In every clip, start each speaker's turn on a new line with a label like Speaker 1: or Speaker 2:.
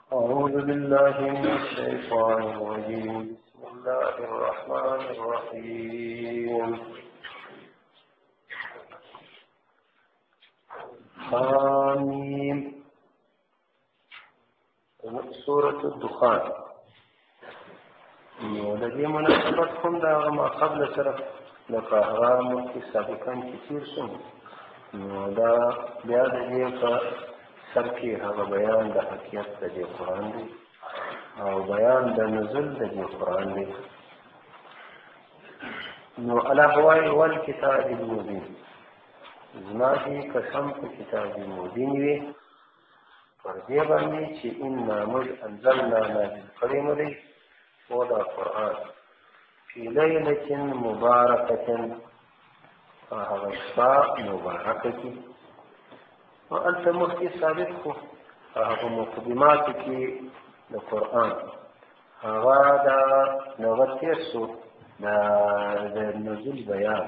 Speaker 1: أعوذ بالله من الشيطان الرجيم بسم الله الرحمن الرحيم حميم سورة الدخان والذي مناسبتكم دا ما قبل سرف لقاهرام في سابقا كثير سن دا بیا د دې په سر کې هغه بیان د حقیقت د دې قرآن دی او بیان د نزول د دې قرآن دی. نو الله وایي والکتاب المبین، زما دې قسم په کتاب مبین وي پر دې باندې چې انا موږ انزلنا نازل کړی مو دی او دا قرآن فی لیلة مبارکة هغه شپه مبارکه کې وأنت مخکې ثابت کړو هغه مقدماتو کې د قرآن هغه دا نغه تېر شو د نزول بیان.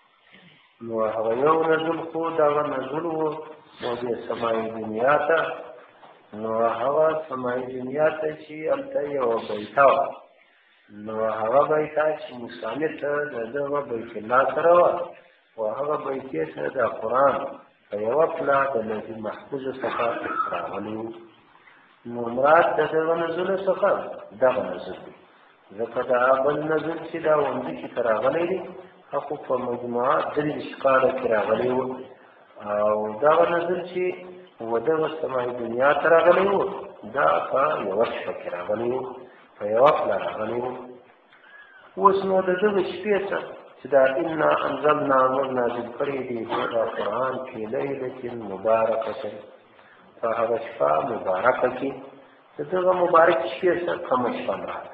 Speaker 1: نو هغه یو نزول خو دغه نزول و د سماعي دنیا ته. نو هغه سماعي دنیا ته چې هلته یوه بیته وه، نو هغه بیته چې مسامر ته د دغه بیت الله سره وه و هغه بیتې ته د قرآن په یوه پله د لوح محفوظ څخه راغلی و. نو مراد د دغه نزولو څخه دغه نزول دی، ځکه دا بل نزول چې دا اومده کې ته راغلی دی هغه په مجموعه 23 کاله کې راغلی و، او دغه نزول چې و دغه سماعي دنیا ته راغلی و دا په یوه شپه کې راغلی و، په یوه پله راغلی و. اوس نو د دغه شپې څه چې دا انا انزلنا موږ نازل کړی دی دا قرآن فی لیلة مبارکة په هغه شپه مبارکه کې د دغه مبارک شپې څه کومه شپه راغله.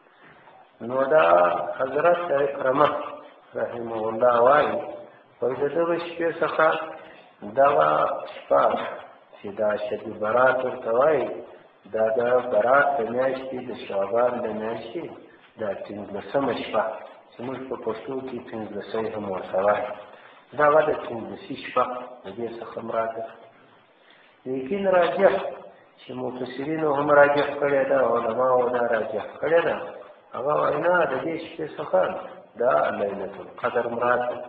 Speaker 1: نو دا حضرت اکرمه رحمه الله وایي وایي د دغه شپې څخه دغه شپه چې دا شب برات ورته وایي دا د برات د میاشتې د شعبان د میاشتې دا 15مه شپه چې موږ په پښتو کې 15 هم ورته وایو، دغه د 15 شپه د دې څخه مراد ده. لیکن راجح چې مفسرینو هم راجح کړې ده، علماو دا راجح کړې ده، هغه وینا د دې شپې څخه دا لیلة القدر مراد ده،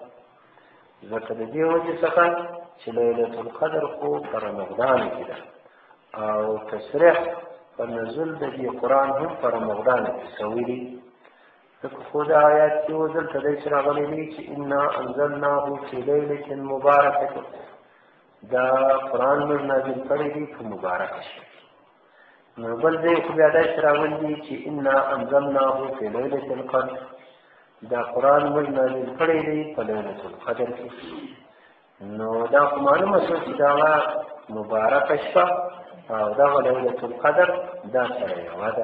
Speaker 1: ځکه د دې وجې څخه چې لیلة القدر خو په رمضان کې ده او تصریح په نزول د دې قرآن هم په رمضان کې شوی دی. ځکه خو دا آیات کې و دلته داسې راغلی دی چې انا انزلناه فی لیلة مبارکة، دا قرآن موږ نازل کړی دی په مبارکه شپه. نو بل ځای خو بیا داسې راغلی دی چې انا انزلناه فی لیلة القدر، دا قرآن موږ نازل کړی دی په لیلة القدر کې. نو دا خو معلومه شوه چې دغه مبارکه شپه او دغه لیلة القدر دا سره یوه ده،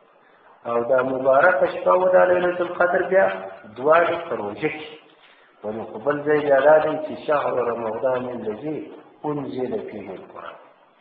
Speaker 1: او دا مبارکه شپه و دا لیلة القدر بیا دواړې په روژه کې. ولې خو بل ځای بیا دا دی چې شهر رمضان الذي انزل فیه القرآن،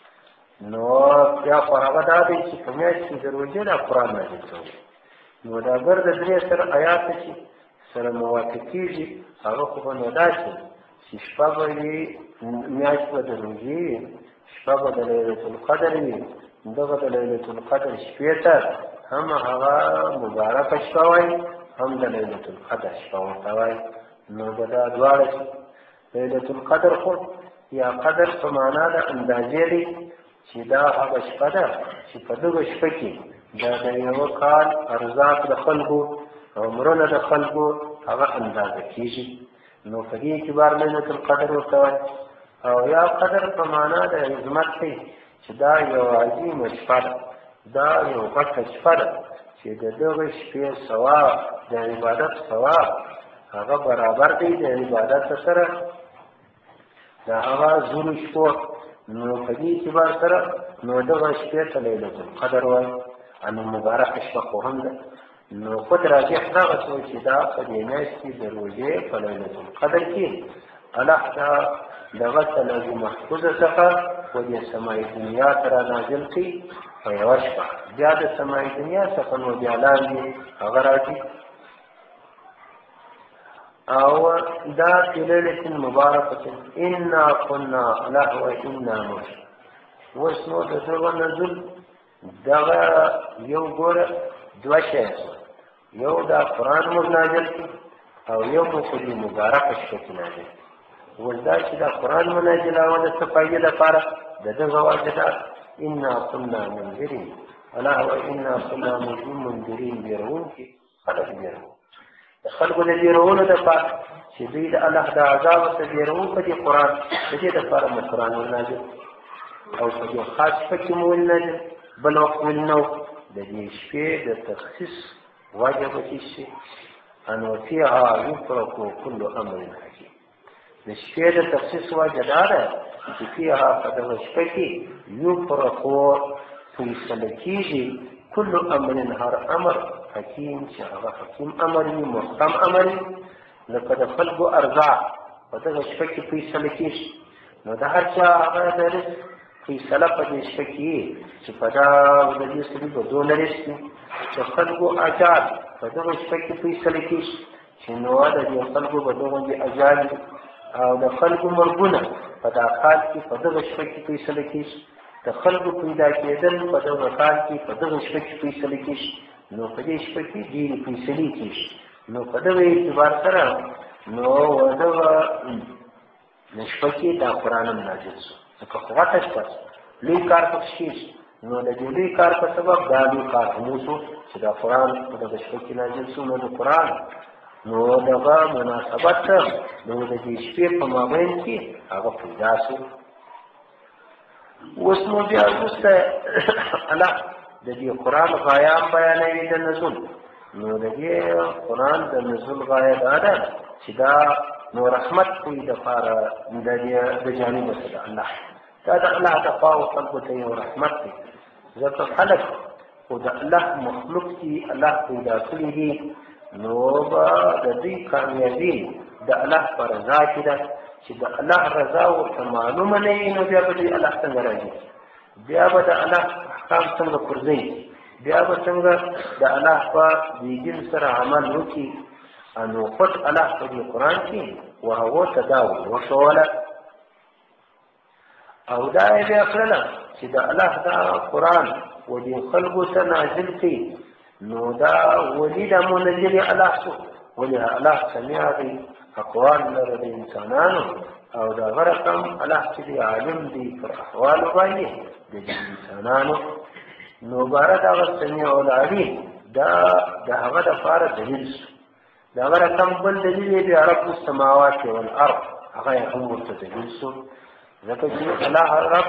Speaker 1: نو بیا خو هغه دا دی چې په میاشت کې د روژې دا قرآن نازل شوی. نو دا ګرده درې سره آیاته چې سره موافقېږي هغه خو به نو داسې چې شپه به وي میاشت به د روژې وي، شپه به د لیلة القدر وي، دغه د لیلة القدر شپې ته هم هغه مبارکه شپه وایي هم د لیلة القدر شپه ورته وایي. نو به دا دواړه شي. لیلة القدر خو یا قدر په معنا د اندازې دی چې دا هغه شپه ده چې په دغه شپه کې دا د یوه کال ارزاق د خلکو عمرونه د خلکو هغه اندازه کېږي. نو په دې اعتبار لیلة القدر ورته وایي. او یا قدر په معنا د عظمت دی چې دا یو عظیمه شپه ده، دا یو غټه شپه ده چې د دغه شپې ثواب د عبادت ثواب هغه برابر دی د عبادت سره د هغه زرو شپو. نو په دې اعتبار سره نو دغه شپې ته لیلة القدر وایي. انو مبارکه شپه خو هم ده. نو خود راجح دغه څه چې دا په دې میاشت کې د روژې په لیلة القدر کې الله دا دغه ته لوح محفوظ څخه و دې سماعي دنیا ته را نازل کړي په یوه شپه. بیا د سماعي دنیا څخه نو بیا لاندې هغه راځي او دا فی لیلة مبارکة انا كنا له وانا مش. اوس نو د دغه نزول دغه یو ګوره دوه شیان یو دا قرآن موږ نازل کړي او یو مو په دې مبارکه شپه کې نازل کړي. اوس دا چې دا قرآن مو نازلول د څه فایدې لپاره د دغه وجه ده انا كنا منذرین الله وایي انا كنا منذرین بیرونکي خلک بیرون د خلکو د بیرولو دپاره چې دوی د الله د عذاب څخه بیرون په دې قرآن د دې دپاره مو قرآن ونازل او په دې خاص شپه کې مو ونازل بل وخت ولنو د دې شپې د تخصیص وجه به څه شي ان وفيها يفرق كل امر حكيم د شپې د تخصیص وجه دا ده چې فيها په دغه شپه کې يفرق فیصله کېږي كل امر هر امر حکیم چې هغه حکیم امر وي محکم امر وي لکه د خلکو ارزاق په دغه شپه کې فیصله کېږي نو د هر چا هغه د رزق فیصله په دې شپه کې چې په دا د دې سړي به دونه رزق وي د خلکو اجال په دغه شپه کې فیصله کېږي چې نو د دې خلکو به دغه اجال او د خلکو مرګونه په دا کال کې په دغه شپه کې فیصله کېږي د خلکو پیدا کېدل په دغه کال کې په دغه شپه کې فیصله کېږي نو په دې شپه کې ډېرې فیصلې کېږي نو په دغه اعتبار سره نو دغه شپه کې دا قرآن هم نازل شو ځکه غټه شپه لوی کار پکې کېږي نو د دې لوی کار په سبب دا لوی کار هم وشو چې دا قرآن په دغه شپه کې نازل شو نو د قرآن نو دغه مناسبت نو د دې شپې په مابین کې هغه پیدا شو اوس نو بیا وروسته الله د دې قرآن غایه بیانوي د نزول نو د دې قرآن د نزول غایه دا ده چې دا نو رحمت کوي د پاره د جانب څخه الله دا د الله د خوا خلقو ته یو رحمت دی ځکه خلق خو د الله مخلوق دي الله پیدا کړي دي نو به د دې کامیابي د الله په رضا کې ده چې د الله رضا ورته معلومه نه وي نو بیا به د الله څنګه راځي بیا به د الله احکام څنګه پرځي بیا به څنګه د الله په دین سره عمل وکړي انو خود الله په دې قرآن کې وهو تداول وشوله او دا یې بیا کړله چې د الله دا قرآن و دې خلکو ته نازل کړي نو دا ولي دا منزل الله شو ولي الله سميع دی اقوال لره د انسانانو او دا غرقم الله چې دی عالم دی پر احوال باندې د انسانانو نو بارد هغه سميع العليم دا د هغه لپاره دلیل شو دا غرقم بل دلیل دی رب السماوات والارض هغه هم ورته دلیل شو ځکه چې الله رب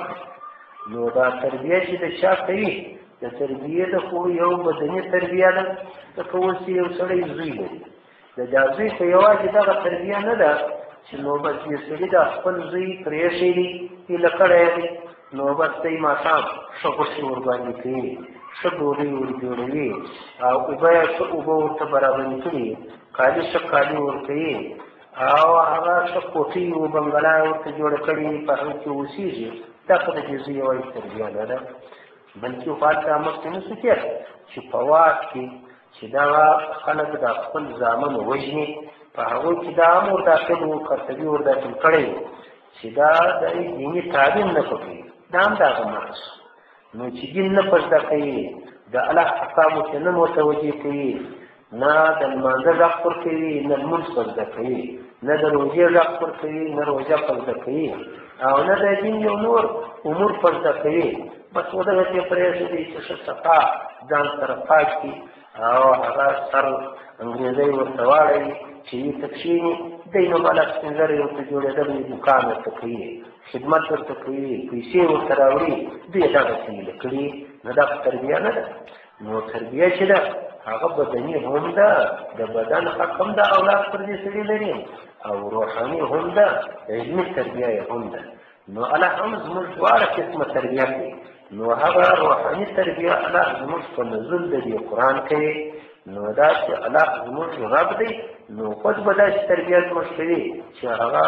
Speaker 1: نو دا تربیه چې د چا کوي د تربیه د خو یو بدني تربیه ده لکه اوس یو سړی زوی لري د دا زوی خو یوازې دغه تربیه نه ده چې نو بس یو سړي د خپل زوی پرېښی دي هیله کړی دی نو بس دی ماښام ښه غوښې ورباندې کوي ښه ډوډۍ ورجوړوي او اوبه یې ښه اوبه ورته برابرې کړي کالي ښه کالي ورکوي او هغه ښه کوټۍ و بنګله یې ورته جوړه کړي په هغه کې اوسېږي دا خو د دې زوی یوازې تربیه نه ده بلکې خو دا مخکې نه شو تېر چې په واک کې چې دغه خلک د خپل زامن وژني په هغو کې دا هم ورداخل و کرتبي ورداخل کړی و چې دا د دیني تعلیم نه کوي دا هم دغه مخص نو چې دین نه په زده کوي د الله احکامو ته نه متوجه کوي نه د لمانځه غږ پر کوي نه لمونځ په زده کوي نه د روژې غږ پر کوي نه روژه په زده کوي او نه د دین یو نور امور په زده کوي بس ودغه چې پرېښودي چې ښه صفا ځان سره پاک کړي او هغه سر انګریزۍ ورته واړوي چې وي ته کښېني دی نو بالا سپین زری ورته جوړېدلی دوکان ورته کوي خدمت ورته کوي پیسې ورته راوړي دوی یې دغسې هیله کړي نو دا خو تربیه نه ده نو تربیه چې ده هغه بدني هم ده د بدن حق هم ده اولاد پر دې سړي لري او روحاني هم ده علمي تربیه یې هم ده نو الله هم زموږ دواړه قسمه تربیه کوي نو هغه روحاني تربیه الله زموږ په نزول د دې قرآن کوي نو دا چې الله زموږ رب دی نو خود به داسې تربیه زموږ کوي چې هغه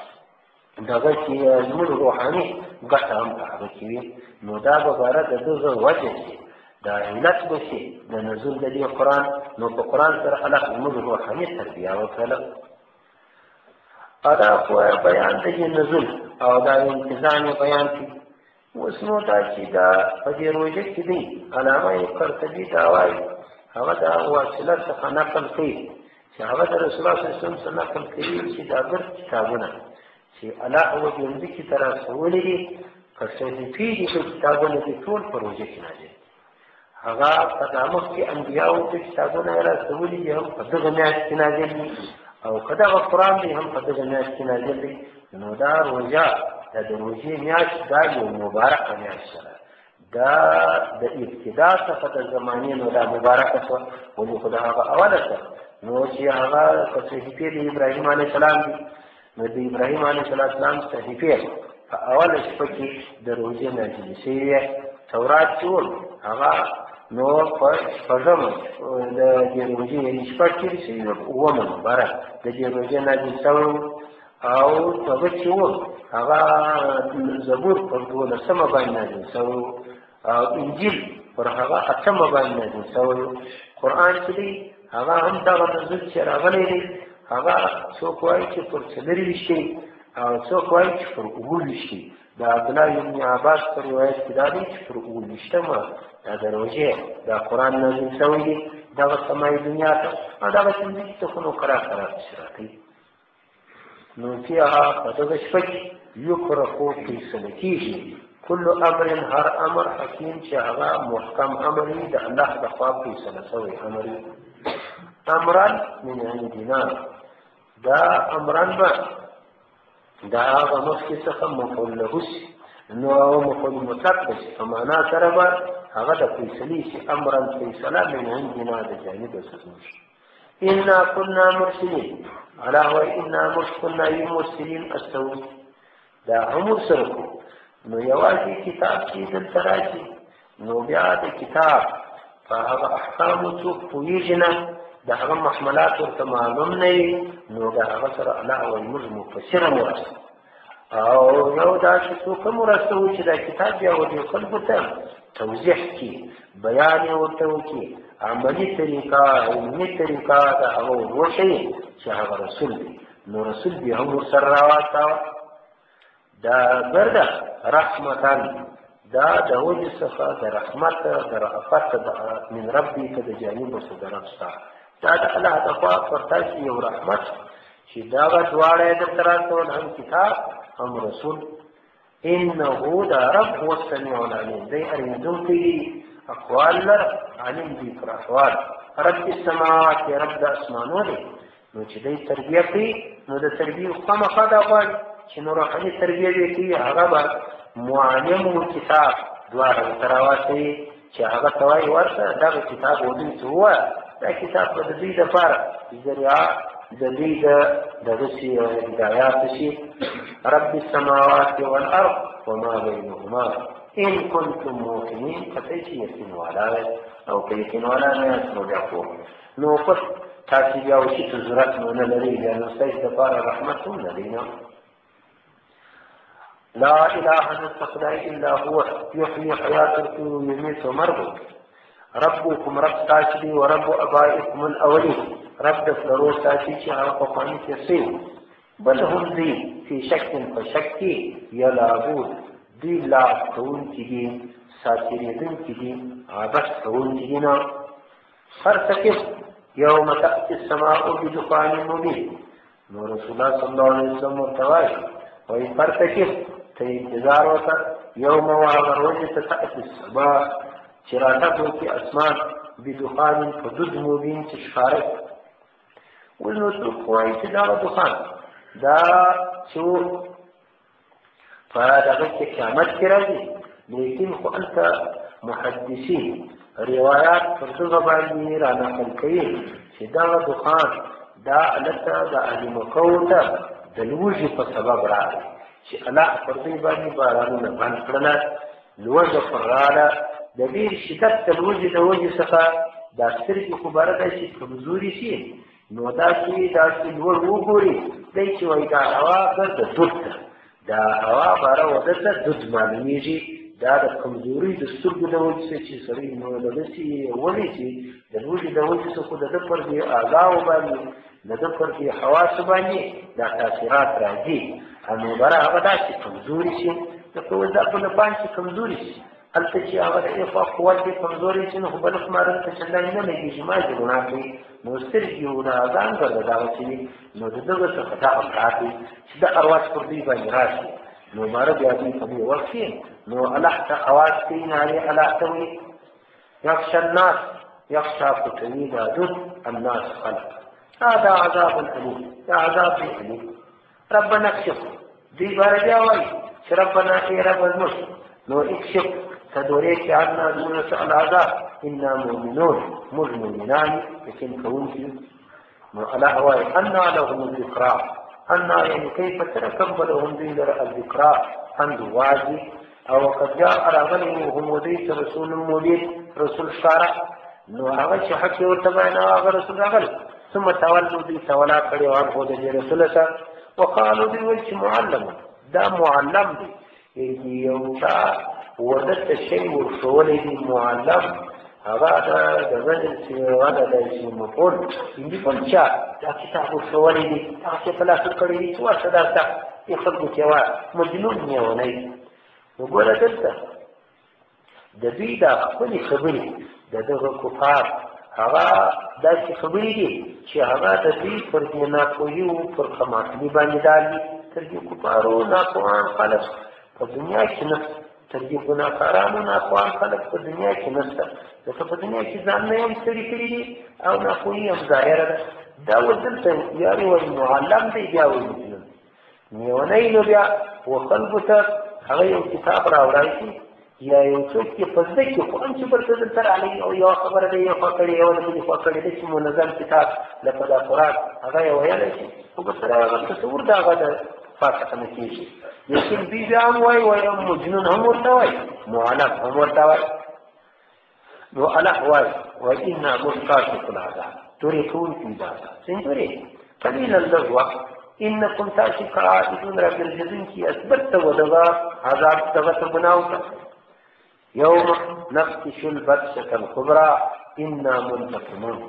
Speaker 1: دغه چې زموږ روحاني ګټه هم په هغه کې وي نو دا به باره د دغه وجه شي دا علت به شي د نزول د دې قرآن نو په قرآن سره الله زموږ روحاني تربیه وکړله دا خو بیان د دې نزول او دا انتظام بیان کړي اوس نو دا چې دا په دې روژه کې دی علامه قرطبي دا وایي هغه دا واصله څخه نقل کوي چې هغه د رسول الله صلی الله علیه وسلم څخه نقل کوي چې دا ګرد کتابونه چې الله او دې ځکه تر رسولي دي که صحیفې دي په کتابونه کې ټول په روژه کې نازل هغه په دامه کې انبیاء د کتابونه رسولي دي هم په دغه میاشت کې نازل دي او کدا قرآن دی هم په دغه میاشت کې نازل دی نو دا روژه د روژې میاشت دا یو مبارکه میاشت ده دا د ابتدا څخه د زمانې نو دا مبارکه شوه ولې خو د هغه اوله ده نو چې هغه په صحیفې د ابراهیم علیه السلام دي نو د ابراهیم علیه السلام صحیفې په اوله شپه کې د روژې نازلې شوې تورات چې ول هغه نو په شپږم د دې روژې یعنې شپږ تېرې شوي اوومه مبارک د دې روژې نازل شوی او هغه چې و هغه زبور پر 12مه باندې نازل شوی او انجیل پر هغه 8مه باندې نازل شوی قرآن چې دی هغه هم دغه نزول چې راغلی دی هغه څوک وایي چې پر 24 او څوک وایي چې پر 19 د عبدالله ابن عباس پر روایت کې دا دی چې پر 19مه دا د روژې دا قرآن نازل شوی دی دغه سماعي دنیا ته او دغه څنګه چې خو نو قرار شراکي نو چې هغه په دغه شپه کې یفرقو فیصله کېږي کل امر هر امر حکیم چې هغه محکم امر وي د الله د خوا فیصله شوی امر وي امران من عندنا دا امران به دا هغه مخکې څخه مفعول له شي نو مفعول مطلق به شي په معنا سره به هغه د فیصلې شي امرا فیصله من عندنا د جانبه څخه شي انا كنا مرسلين على هو انا كنا مرسلين استوي دا امر سره نو یوازې کتاب چې دلته راځي نو بیا د کتاب په هغه احکامو څوک پوهېږي نه د هغه محملات ورته معلوم نه وي نو د هغه سره الله وایي موږ مفسره مرسته او یو دا چې څوک مرسته و چې دا کتاب بیا ودې خلکو ته توضیح کړي بیان یې ورته وکړي عملي طریقه علمي طریقه د هغه وښیي چې هغه رسول دی نو رسول بیا هم ورسره راواستاوه دا ګرده رحمتان دا د وجه څخه د رحمت د رأفت من ربي که د جانبه څه د رب ستا دا د الله د خوا پر تاسې یو رحمت چې دغه دواړه یې درته راستول هم کتاب هم رسول انه دا رب هو السمیع العلیم دی اورېدونکی اقوال لره علیم دی پر احوال رب السماوات رب د اسمانو دی نو چې دی تربیه کوي نو د تربیې خامخا دا غواړي چې نو روحاني تربیه دې کوي هغه به معلم و کتاب دواړه ورته راواچوي چې هغه ته وایي ورته دغه کتاب ودوی څه ووایه دا کتاب به د دوی دپاره ذریعه د دوی دغه شي هدایات شي رب السماوات والارض وما بینهما ان کنتم موقنین قطعی چې یقین والا او که یقین والا نه یاست نو بیا پوه نو پس تاسې بیا وشي ته ضرورت نو نه لرئ بیا نو ستاسې دپاره رحمت هم نه دی نه لا اله نسته خدای الا هو یحیی حیاتکم ویمیت مرض ربكم رب تاسدي ورب ابائكم الاولين رب د فلرو تاسي چې هغه په پانی کې سي بل هم دي في شك فشك يلعبون دي لا كون کې دي ساتيرين کې دي عبث كون کې نه فرتكب يوم تأتي السماء بدخان مبين نو رسول الله صلى الله عليه وسلم توای وي فرتكب ته انتظار وکړه يوم وهغه تأتي السماء شراطته في اسمان بدخان حدود مبين تشفارق والنسوق وایي چې دا دخان دا شو فدغه قیامت کې راځي لیکن خو انت محدثین روایات پر دغه باندې را نقل کوي چې دا دخان دا الته د اهل مکه ته د لوږې په سبب راغی چې الله پر دې باندې بارانونه باندې کړل لوږه پر راغله د ډېر شدت د لوږې د وجې څخه دا سترګې خو باره دی چې کمزوري شي نو داسې لوړ وګوري دی چې وایي دا هوا ګرده دود ده دا هوا باره وده ته دود معلومېږي دا د کمزوري د سترګو د وجې څخه چې سړی نو دغسې ولې چې د لوږې د وجې څخه د ده پر دې اعضاو باندې د ده پر دې حواسو باندې دا تاثیرات راځي نو باره هغه داسې کمزوري شي لکه اوس دا په لپان چې کمزوري شي هلته چې هغه د ایخوا قوت یې کمزوري شي نو خو بل خمارل ته چندانې نه لګېږي ما چې ګناه کوي نو سترګې ګناهګان ګرځه دغه چې وي نو د دغه څخه دغه کار دی چې د ارواح پر دوی باندې راشي نو ماره بیا دوی په دې وخت کې نو الله ته اواز کوي نارې الله ته وایي یخشى الناس یخشى پټوي دا دود الناس خلق هذا عذاب أليم دا عذاب أليم ربنا اكشف دي بارجا وای چې ربنا ای رب المشرك نو اكشف تدوريك عنا دون سأل عذاب إنا مؤمنون مؤمنان لكن كونتي نو الله وای أنا لهم الذكرى أنا يعني كيف تتقبلهم ذكر الذكرى عند واجب او قد جاء راغلهم وديت رسول مبين رسول شارع نو هغه چې حق ورته بیان هغه رسول راغلی ثم تولوا دي تولا کړي او هغه د رسول سره وقالوا دي وجه معلم دا معلم دي یو تا ودت شی ورسول دي معلم هغه د غنل چې هغه د شی مفعول دي په چا دا کتاب ورسول دي هغه په لاس کړی دي څو صدارت یې خلکو کې وا مجنون نه ونی وګوره دلته د دوی دا خپلې خبرې د دغه کفار هغه داسې خبرې دي چې هغه د دوی پر دې ناپوهي او پر خماخلي باندې دال دي تر دې کفارو ناپوهان خلک په دنیا کې نشته تر دې ګناهکارانو ناپوهان خلک په دنیا کې نشته ځکه په دنیا کې ځان نه هم ستړي کړي دي او ناپوهي هم ظاهره ده دا اوس دلته یا وایي معلم دی بیا وایي مسلم میونی نو بیا وخلکو ته هغه یو کتاب راوړی شي یا یو څوک چې په زده کې خو هم چې بل څه دلته راغلی او یوه خبره ده یې خوا کړې یوه د بلې خوا کړې ده چې منظم کتاب لکه دا قرآن هغه یې ویلی شي خو به سره هغه تصور د هغه د فاتحه نه کېږي لیکن دوی بیا هم وایي وایي مجنون هم ورته وایي معلم هم ورته وایي نو الله وایي وإنا مستاشرق العذاب تورې کوونکي دا څنګه تورې قلیلا لږ وخت إنكم تأتي قائدون رب الجزين كي أثبت ودغا عذاب تغت بناوتا يوم نفتش البتشة الكبرى إنا منتقمون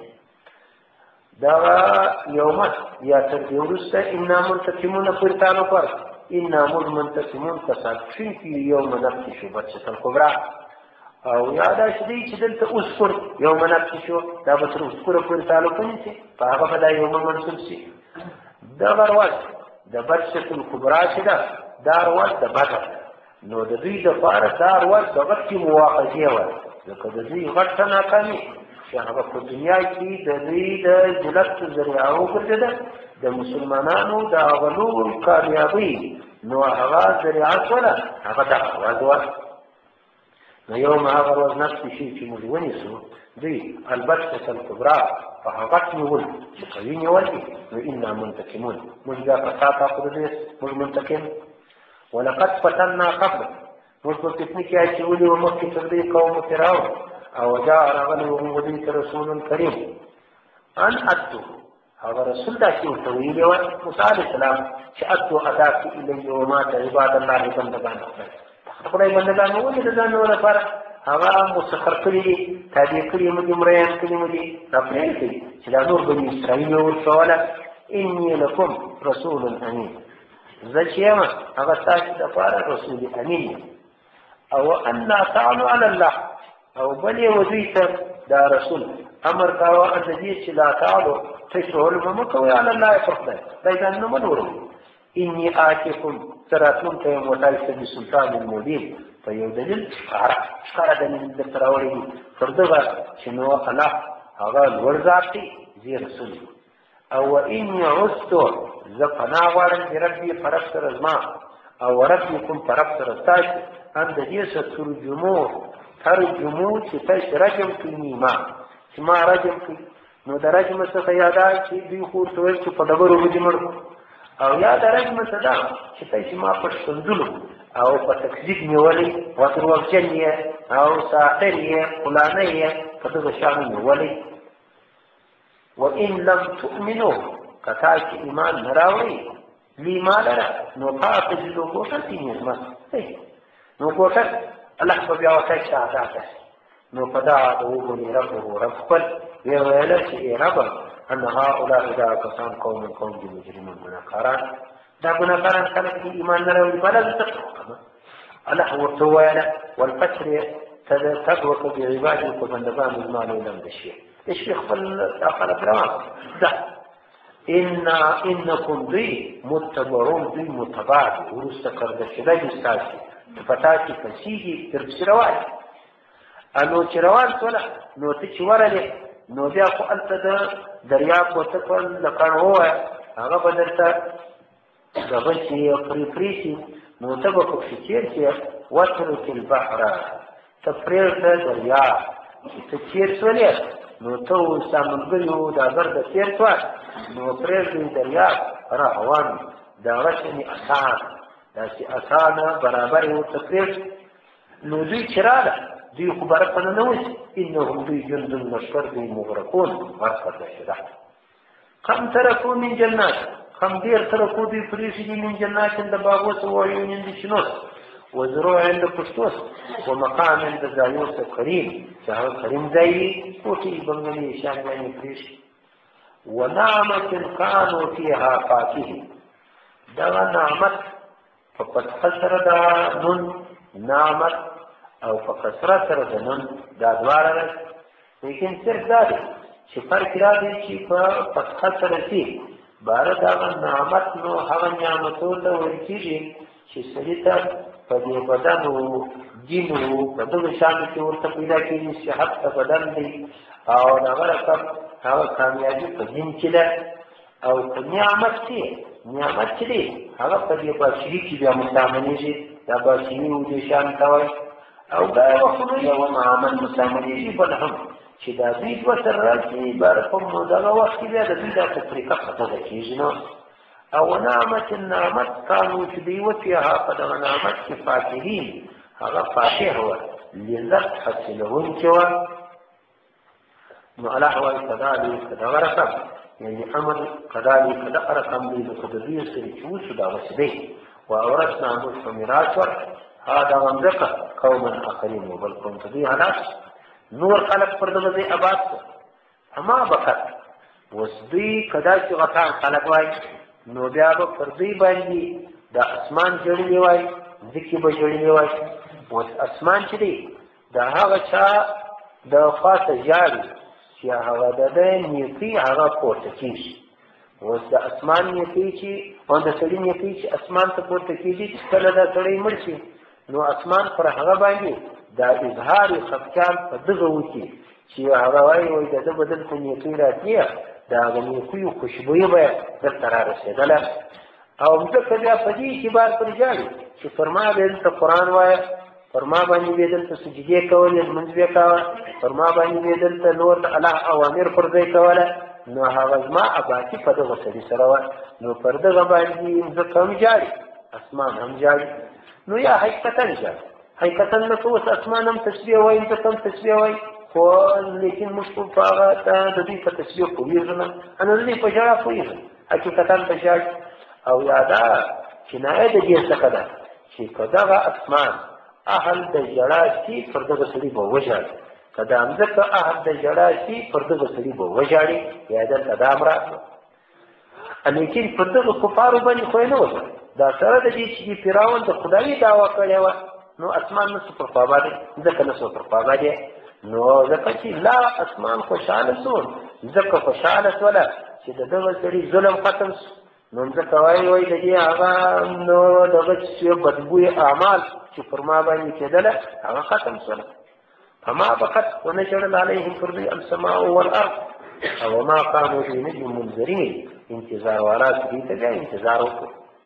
Speaker 1: دغا يوم يا تردورستا إنا منتقمون فرطانو پر إنا منتقمون تساكشن في يوم نفتش البتشة الكبرى او یادا شدی چې دلته اذكر يوم نفتش دا بسر اذكر فرطانو کنی فهغه بدا يوم منصوب شي دا ورځ د بچه الکبرى چې دا ورځ د بدر نو د دوی د پاره دا ورځ د غټي مواخذه و لکه د دوی غټه ناکامي چې هغه په دنیا کې د دوی د ذلت ذریعه وګرځیده د مسلمانانو د غلو کامیابی نو هغه ذریعه ولا هغه د ورځ نو یوم هغه ورځ نفس شي چې موږ ونیسو دوی البته الکبرى فهغت نیول چې قوي نیول دي نو إنا منتقمون موږ دا فساد اخذ دې موږ منتقم ولقد فتنا قبل موږ په فتنه کې اچولي و مخکې تر دې قوم فرعون او جاء راغلهم وديت رسول کریم ان اتو هغه رسول دا چې ورته ویلي و موسی علیه السلام چې اتو اتاک الی وما عباد الله بندگان خدای بندگان ولې د ځان لپاره هغه مسخر کړي دي تابع کړي موږ مریان کړي موږ راپرې کړي چې دا نور بني اسرائیل ورسوله اني لكم رسول امين زکیما هغه تاسو لپاره رسول امين او ان تعالوا على الله او بلې وظیفه دا رسول امر کاوه ان دې چې لا تعالوا تشهل ممکوي على الله فرض دا نه منورو اني آتيكم سراتون ته موټای سبي سلطان المبين فيو دلیل ښکاره دلیل درته راوړی دي پر دغه چې نو الله هغه لوړ ذات دی زه رسول او واني عدت زه پناه غواړم د ربي طرف سره زما او ربكم طرف سره ستاسو ان د دې څخه ترجمو چې تاسو رجم کړئ ما چې ما رجم کړئ نو د رجم څخه یادا چې دوی خو ټول چې په ډبرو باندې مړ او یا د رجم څخه دا چې تاسو ما په شندلو او په تکذیب نیولې او دروغجن یې او ساحر یې فلانه یې په دغه شان نیولې وان لم تؤمنوا کتا چې ایمان نه راوړي لما لره نو قاتلوا کوټه نعمت نو کوټه الله په بیا وخت شهادت نو پدا د وګونی رب خپل ویل چې رب ان هؤلاء اذا كان قوم مجرمون منكران دا ګناهګاران خلک دي ایمان نه راوړي بل څه الله ورته وویله والفجر تګ وکړه بعبادي په بندګانو زما لویلم د شپې د شپې خپل دا خلک روان ده انکم دوی متبعون دوی متبع دي وروسته کرده شده دي ستاسې په تا کې فسیږي درپسې روان نو چې روان شوله نو ته چې ورلې نو بیا خو هلته د دریاب ورته کړل د کڼ ووایه هغه به درته دغه چې پرې شي نو ته به پکښې تېر شې واترک البحر ته پرېږده دریاب چې ته تېر شولې نو ته ستا ملګري وو دا ګرده تېر شوه نو پرېږدئ دریاب روان د هغه شانې اسان داسې اسانه برابر یې ورته پرېږد نو دوی چې راله دوی خو بره په ننوځي انهم دوی جند لشکر دوی مغرقون غرق کرده شده کم ترکو من جنات کم ډېر ترکو دوی پرېښي دي من جنات د باغوس وعیون د شنوس وزروع د پښتوس ومقام د ځایوس کریم چې هغه کریم ځای وي کوټې بنګلې شیانګانې پرېښي ونعمة كانوا فيها فاكهين دغه نعمت په فتحه سره د نون نعمت او په کسره سره د نون دا دواړه ده لیکن صرف دا دی چې فرق را دی چې په فتحه سره چې باره دغه نعمت نو هغه نعمتو ته ویل کېږي چې سړي ته په دې بدن و دین و په دغه شانو کې ورته پیدا کېږي صحت د بدن دی او دغه رقم هغه کامیابي په دین کې ده او په نعمت چې دی هغه په دې بادشاهي کې بیا مستعملېږي دا بادشاهي و دې شان ته وایي او دا یو وختونه یو عمل مستعملېږي بل هم چې دا دوی دوه سره راشي باره په دغه وخت کې بیا د دوی دا تفریقه خطره کېږي نو او نعمت کانو چې دوی وفیها په دغه نعمت کې فاکهین هغه فاکه وه لذت حاصلوونکې وه نو الله وایي کذلک دغه رقم یعنی امر کذلک دغه رقم دی لکه د دوی سره چې وشو دغسې دی واورثنا موږ په میراث ورکړه هذا مملکه قوما اخرین وبل قوم ته دوی هلاک نور خلق پر دغه ځای آباد کړه اما بقت اوس دوی که داسې غټان خلق وای نو بیا به پر دوی باندې د اسمان جوړېدلی وای ځمکې به جوړېدلی وای اوس اسمان چې دی د هغه چا د خاصه ژاړي چې هغه د ده نیکۍ هغه پورته کېږي اوس د اسمان نیکۍ چې او د سړي نیکۍ چې اسمان ته پورته کېږي چې کله دا سړی مړ شي نو اسمان پر هغه باندې دا اظهار خفقان په دغه وکړي چې هغه وایي د ده به دلته نیکۍ راتلې د هغه نیکیو خوشبویي به دلته را رسېدله او مځکه بیا په دې اعتبار پرې ژاړي چې پر ما به دلته قرآن وایه پر ما باندې به دلته سجدې کولې لمونځ به کوه پر ما باندې به دلته نور د الله اوامر پر ځای کوله نو هغه زما اباکي په دغه سړي سره وه نو پر دغه باندې مځکه هم ژاړي اسمان هم ژاړي نو یا حقیقتا ژاړي حقیقتا نه که اوس اسمان هم تسبیح وایي مځکه هم تسبیح وایي خو لیکن موږ په هغه د دوی په تسبیح پوهېږو نه نو د دوی په ژړا پوهېږو حقیقتا په ژاړي او یا دا کنایه د دې څخه ده چې که دغه اسمان اهل د ژړا شي پر دغه سړي به وژاړي که دا مځکه اهل د ژړا شي پر دغه سړي به وژاړي یا دلته دا هم راغله لیکن پر دغه کفارو باندې خو یې نه وژاړي دا سره د دې چې فرعون د خدایي دعوه کړې وه نو اسمان نه سو پر خوا باندې ځکه نه سو پر خوا باندې نو ځکه چې لا اسمان خوشحاله شو ځکه خوشحاله شوله چې د دغه سړي ظلم ختم شو نو ځکه وایي د دې هغه نو دغه چې بدبوی اعمال چې پر ما باندې کېدله هغه ختم شوله فما بقت ونشرل عليهم پر دوی السماء والارض او ما كانوا دوی نه دي منذرین انتظار والا دوی ته بیا انتظار وکړو